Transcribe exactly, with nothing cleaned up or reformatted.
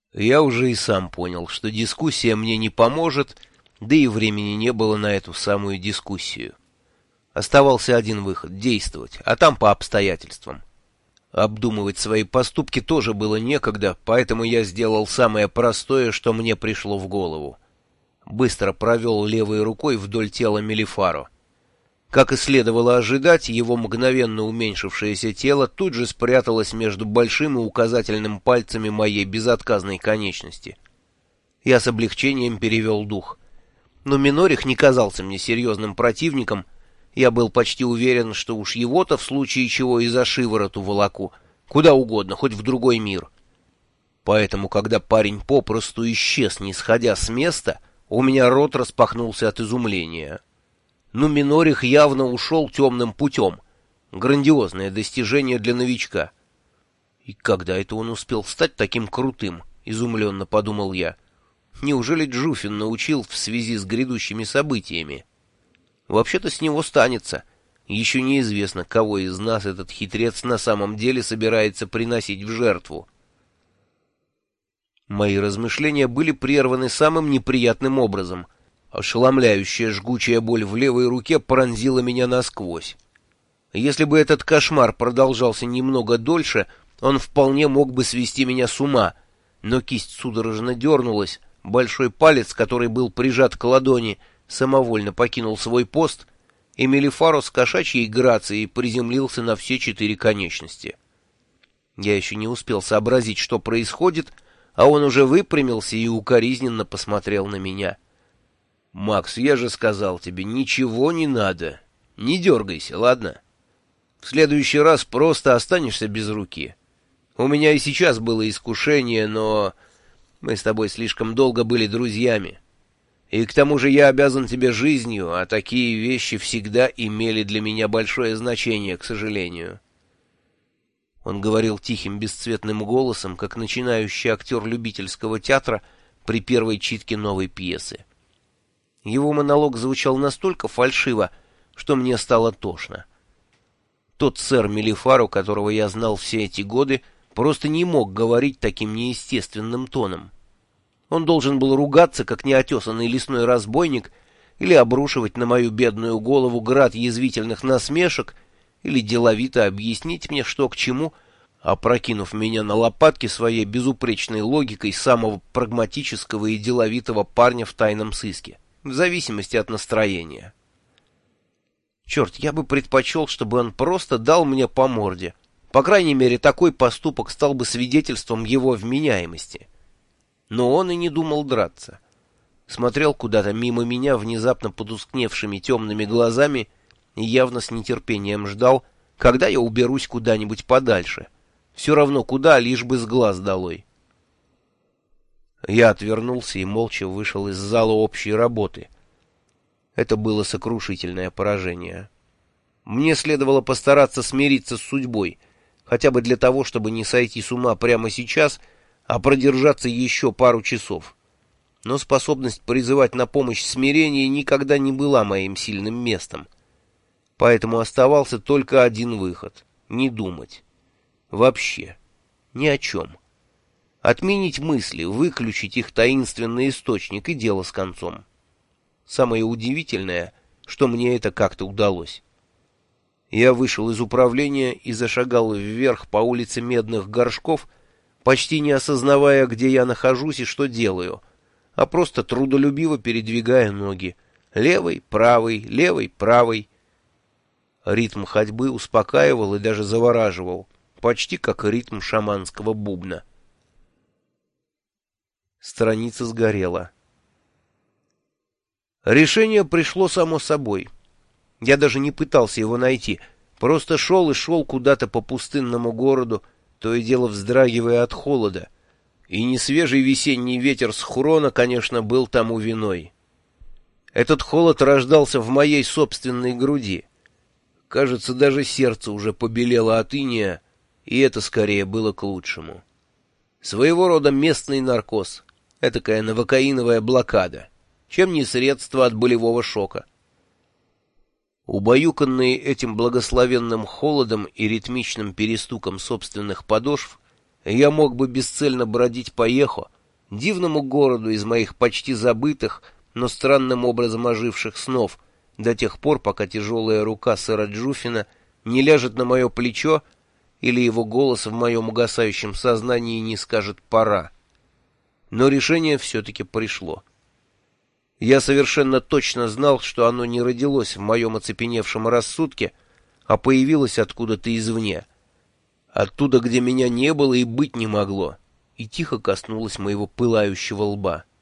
Я уже и сам понял, что дискуссия мне не поможет, да и времени не было на эту самую дискуссию. Оставался один выход — действовать, а там по обстоятельствам. Обдумывать свои поступки тоже было некогда, поэтому я сделал самое простое, что мне пришло в голову. Быстро провел левой рукой вдоль тела Мелифаро. Как и следовало ожидать, его мгновенно уменьшившееся тело тут же спряталось между большим и указательным пальцами моей безотказной конечности. Я с облегчением перевел дух. Но Минорих не казался мне серьезным противником. Я был почти уверен, что уж его-то в случае чего и за шиворот уволоку, куда угодно, хоть в другой мир. Поэтому, когда парень попросту исчез, не сходя с места, у меня рот распахнулся от изумления. Но Минорих явно ушел темным путем. Грандиозное достижение для новичка. И когда это он успел стать таким крутым, изумленно подумал я. Неужели Джуфин научил в связи с грядущими событиями? Вообще-то с него станется. Еще неизвестно, кого из нас этот хитрец на самом деле собирается приносить в жертву. Мои размышления были прерваны самым неприятным образом. Ошеломляющая жгучая боль в левой руке пронзила меня насквозь. Если бы этот кошмар продолжался немного дольше, он вполне мог бы свести меня с ума, но кисть судорожно дернулась, большой палец, который был прижат к ладони, самовольно покинул свой пост, и Мелифаро с кошачьей грацией приземлился на все четыре конечности. Я еще не успел сообразить, что происходит, а он уже выпрямился и укоризненно посмотрел на меня. «Макс, я же сказал тебе, ничего не надо. Не дергайся, ладно? В следующий раз просто останешься без руки. У меня и сейчас было искушение, но мы с тобой слишком долго были друзьями. И к тому же я обязан тебе жизнью, а такие вещи всегда имели для меня большое значение, к сожалению». Он говорил тихим, бесцветным голосом, как начинающий актер любительского театра при первой читке новой пьесы. Его монолог звучал настолько фальшиво, что мне стало тошно. Тот сэр Мелифаро, которого я знал все эти годы, просто не мог говорить таким неестественным тоном. Он должен был ругаться, как неотесанный лесной разбойник, или обрушивать на мою бедную голову град язвительных насмешек, или деловито объяснить мне, что к чему, опрокинув меня на лопатки своей безупречной логикой самого прагматического и деловитого парня в тайном сыске, в зависимости от настроения. Черт, я бы предпочел, чтобы он просто дал мне по морде. По крайней мере, такой поступок стал бы свидетельством его вменяемости. Но он и не думал драться. Смотрел куда-то мимо меня внезапно потускневшими темными глазами и явно с нетерпением ждал, когда я уберусь куда-нибудь подальше. Все равно куда, лишь бы с глаз долой. Я отвернулся и молча вышел из зала общей работы. Это было сокрушительное поражение. Мне следовало постараться смириться с судьбой, хотя бы для того, чтобы не сойти с ума прямо сейчас, а продержаться еще пару часов. Но способность призывать на помощь смирение никогда не была моим сильным местом. Поэтому оставался только один выход — не думать. Вообще. Ни о чем. Отменить мысли, выключить их таинственный источник, и дело с концом. Самое удивительное, что мне это как-то удалось. Я вышел из управления и зашагал вверх по улице Медных Горшков, почти не осознавая, где я нахожусь и что делаю, а просто трудолюбиво передвигая ноги. Левой, правой, левой, правой. Ритм ходьбы успокаивал и даже завораживал, почти как ритм шаманского бубна. Страница сгорела. Решение пришло само собой. Я даже не пытался его найти, просто шел и шел куда-то по пустынному городу, то и дело вздрагивая от холода. И несвежий весенний ветер с Хурона, конечно, был тому виной. Этот холод рождался в моей собственной груди. Кажется, даже сердце уже побелело от иния, и это скорее было к лучшему. Своего рода местный наркоз, этакая новокаиновая блокада, чем не средство от болевого шока. Убаюканные этим благословенным холодом и ритмичным перестуком собственных подошв, я мог бы бесцельно бродить по Ехо, дивному городу из моих почти забытых, но странным образом оживших снов, до тех пор, пока тяжелая рука сэра Джуффина не ляжет на мое плечо или его голос в моем угасающем сознании не скажет «пора». Но решение все-таки пришло. Я совершенно точно знал, что оно не родилось в моем оцепеневшем рассудке, а появилось откуда-то извне. Оттуда, где меня не было и быть не могло, и тихо коснулось моего пылающего лба.